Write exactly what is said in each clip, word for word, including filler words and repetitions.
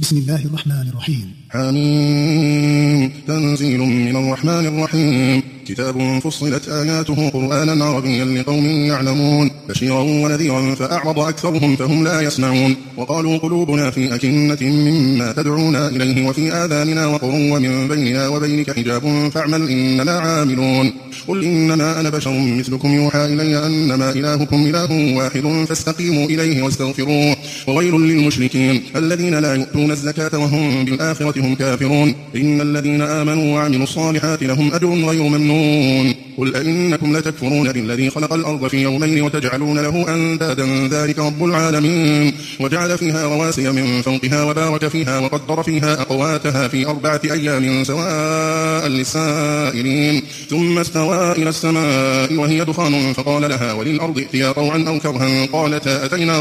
بسم الله الرحمن الرحيم. حميم تنزيل من الرحمن الرحيم. كتاب فصلت آياته قرآنا عربيا لقوم يعلمون بشيرا ونذيرا فأعرض أكثرهم فهم لا يسمعون وقالوا قلوبنا في أكنة مما تدعونا إليه وفي آذاننا وقر ومن بيننا وبينك حجاب فاعمل إننا عاملون. قل إنما أنا بشر مثلكم يوحى إلي أنما إلهكم إله واحد فاستقيموا إليه واستغفروه وويل للمشركين الذين لا يؤتون الزكاة وهم بالآخرة هم كافرون. إن الذين آمنوا وعملوا الصالحات لهم أجر غير ممنون. قل أئنكم لتكفرون بالذي خلق الأرض في يومين وتجعلون له أندادا ذلك رب العالمين وجعل فيها رواسي من فوقها وبارك فيها وقدر فيها أقواتها في أربعة أيام سواء للسائلين ثم استوى إلى السماء وهي دخان فقال لها وللأرض ائتيا طوعا أو كرها قالتا أتينا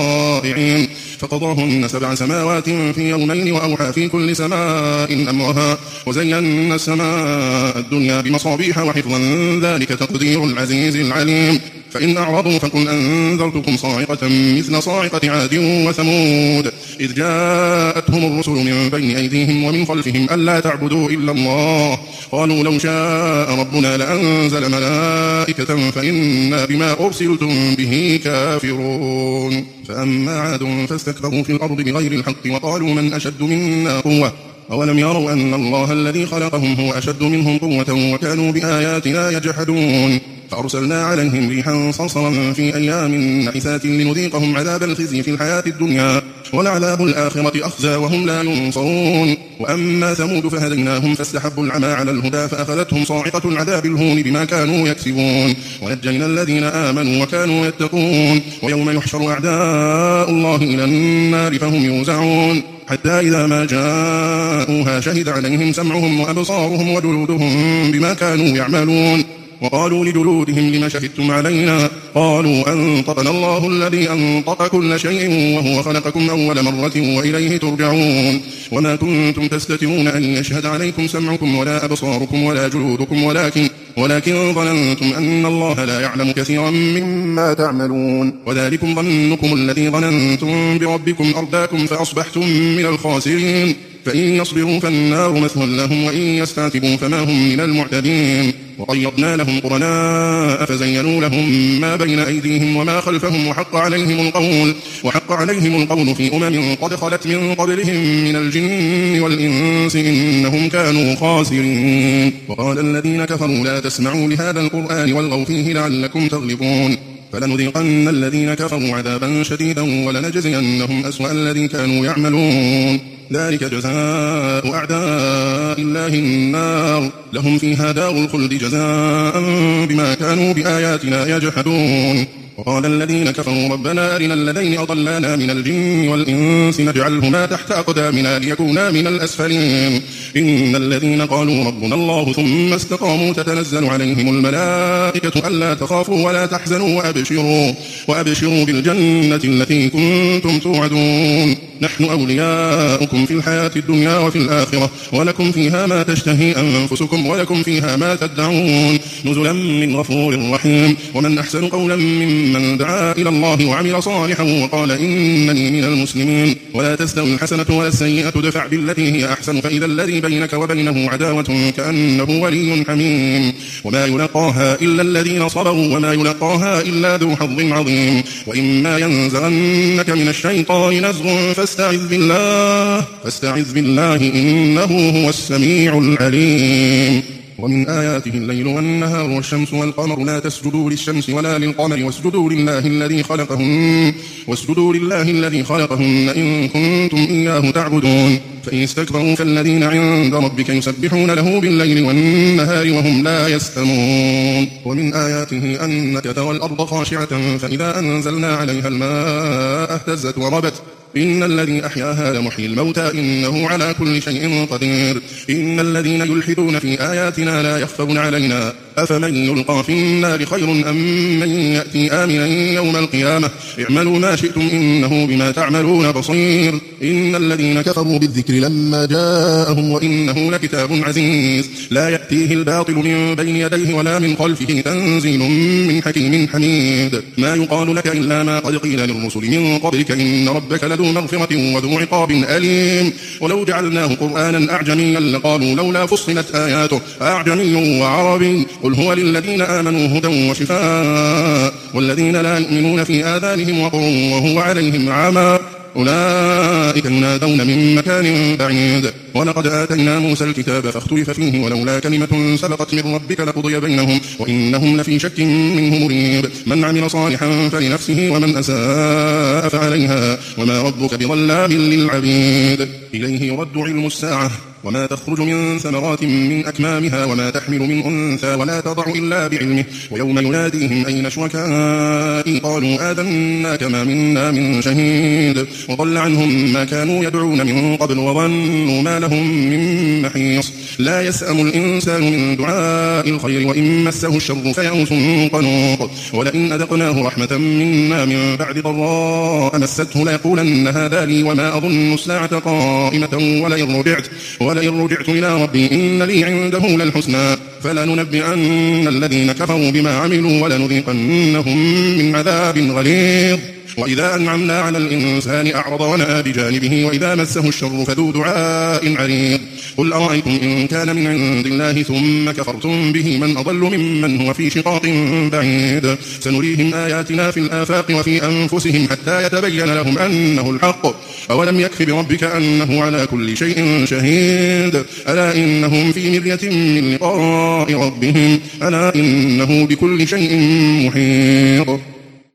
طائعين فقضاهن سبع سماوات في يومين وأوحى في كل سماء أمرها وزينا السماء الدنيا بمصابيح وحفظا ذلك تقدير العزيز العليم. فإن أعرضوا فقل أنذرتكم صاعقة مثل صاعقة عاد وثمود إذ جاءتهم الرسل من بين أيديهم ومن خلفهم ألا تعبدوا إلا الله قالوا لو شاء ربنا لأنزل ملائكة فإنا بما أرسلتم به كافرون. فأما عاد فاستكبروا في الأرض بغير الحق وقالوا من أشد منا قوة أولم يروا أن الله الذي خلقهم هو أشد منهم قوة وكانوا بآياتنا يجحدون. فأرسلنا عليهم ريحا صرصرا في أيام نحسات لنذيقهم عذاب الخزي في الحياة الدنيا ولعذاب الآخرة أخزى وهم لا ينصرون. وأما ثمود فهديناهم فاستحبوا العمى على الهدى فأخذتهم صاعقة العذاب الهون بما كانوا يكسبون ونجينا الذين آمنوا وكانوا يتقون. ويوم يحشر أعداء الله إلى النار فهم يوزعون حتى إذا ما جاءوها شهد عليهم سمعهم وأبصارهم وجلودهم بما كانوا يعملون وقالوا لجلودهم لما شهدتم علينا قالوا أنطقنا الله الذي أنطق كل شيء وهو خلقكم أول مرة وإليه ترجعون. وما كنتم تستترون أن يشهد عليكم سمعكم ولا أبصاركم ولا جلودكم ولكن ولكن ظننتم أن الله لا يعلم كثيرا مما تعملون وذلكم ظنكم الذي ظننتم بربكم أرداكم فأصبحتم من الخاسرين. فإن يصبروا فالنار مثوى لهم وإن يستعتبوا فما هم من المعتدين. وقيضنا لهم قرناء فزينوا لهم ما بين أيديهم وما خلفهم وحق عليهم القول وحق عليهم القول في أمم قد خلت من قبلهم من الجن والإنس إنهم كانوا خاسرين. وقال الذين كفروا لا تسمعوا لهذا القرآن والغوا فيه لعلكم تغلبون. فلنذيقن الذين كفروا عذابا شديدا ولنجزينهم أسوأ الذي كانوا يعملون. ذلك جزاء أعداء الله النار لهم فيها دار الخلد جزاء بما كانوا بآياتنا يجحدون. وقال الذين كفروا ربنا أرنا الذين أضلانا من الجن والإنس نجعلهما تحت أقدامنا ليكونا من الأسفلين. إن الذين قالوا ربنا الله ثم استقاموا تتنزل عليهم الملائكة ألا تخافوا ولا تحزنوا وأبشروا, وأبشروا بالجنة التي كنتم توعدون نحن أولياؤكم في الحياة الدنيا وفي الآخرة ولكم فيها ما تشتهي أنفسكم ولكم فيها ما تدعون نزلا من غفور رحيم. ومن أحسن قولا ممن دعا إلى الله وعمل صالحا وقال إنني من المسلمين. ولا تستوي الحسنة ولا السيئة دفع بالتي هي أحسن فإذا الذي بينك وبينه عداوة كأنه ولي حميم. وما يلقاها إلا الذين صبروا وما يلقاها إلا ذو حظ عظيم. وإما ينزغنك من الشيطان نزغ فاستعذ بالله فاستعذ بالله إنه هو السميع العليم. ومن آياته الليل والنهار والشمس والقمر لا تسجدوا للشمس ولا للقمر واسجدوا لله الذي خلقهن واسجدوا لله الذي خلقهن إن كنتم إياه تعبدون. فإن استكبروا فالذين عند ربك يسبحون له بالليل والنهار وهم لا يسأمون. ومن آياته أنك ترى الأرض خاشعة فإذا أنزلنا عليها الماء اهتزت وربت إن الذي أحياها لمحيي الموتى إنه على كل شيء قدير. إن الذين يلحدون في آياتنا لا يخفون علينا أفمن يلقى في النار خير أم من يأتي آمنا يوم القيامة اعملوا ما شئتم إنه بما تعملون بصير. إن الذين كفروا بالذكر لما جاءهم وإنه لكتاب عزيز لا يأتيه الباطل من بين يديه ولا من خلفه تنزيل من حكيم حميد. ما يقال لك إلا ما قد قيل للرسل من قبلك إن ربك لذو ذو مغفرة وذو عقاب أليم. ولو جعلناه قرآنا أعجميا لقالوا لولا فصلت آياته أعجمي وعربي قل هو للذين آمنوا هدى وشفاء والذين لا يؤمنون في آذانهم وقر وهو عليهم عمى أولئك ينادون من مكان بعيد. ولقد آتينا موسى الكتاب فاختلف فيه ولولا كلمة سبقت من ربك لقضي بينهم وإنهم لفي شك منه مريب. من عمل صالحا فلنفسه ومن أساء فعليها وما ربك بظلام للعبيد. إليه يرد علم الساعة وما تخرج من ثمرات من أكمامها وما تحمل من أنثى ولا تضع إلا بعلمه ويوم يناديهم أين شركائي قالوا آذناك ما منا من شهيد وضل عنهم ما كانوا يدعون من قبل وظنوا ما لهم من محيص. لا يسأم الإنسان من دعاء الخير وإن مسه الشر فيئوس قنوط. ولئن أذقناه رحمة منا من بعد ضراء مسته ليقولن هذا لي وما أظن الساعة قائمة ولئن رجعت ولئن رجعت إلى ربي إن لي عنده للحسنى فلننبئن الذين كفروا بما عملوا ولنذيقنهم من عذاب غليظ. وإذا أنعمنا على الإنسان أعرض ونأى بجانبه وإذا مسه الشر فذو دعاء عريض. قل أرأيتم إن كان من عند الله ثم كفرتم به من أضل ممن هو في شقاق بعيد. سنريهم آياتنا في الآفاق وفي أنفسهم حتى يتبين لهم أنه الحق أولم يكف بربك أنه على كل شيء شهيد. ألا إنهم في مرية من لقاء ربهم ألا إنه بكل شيء محيط.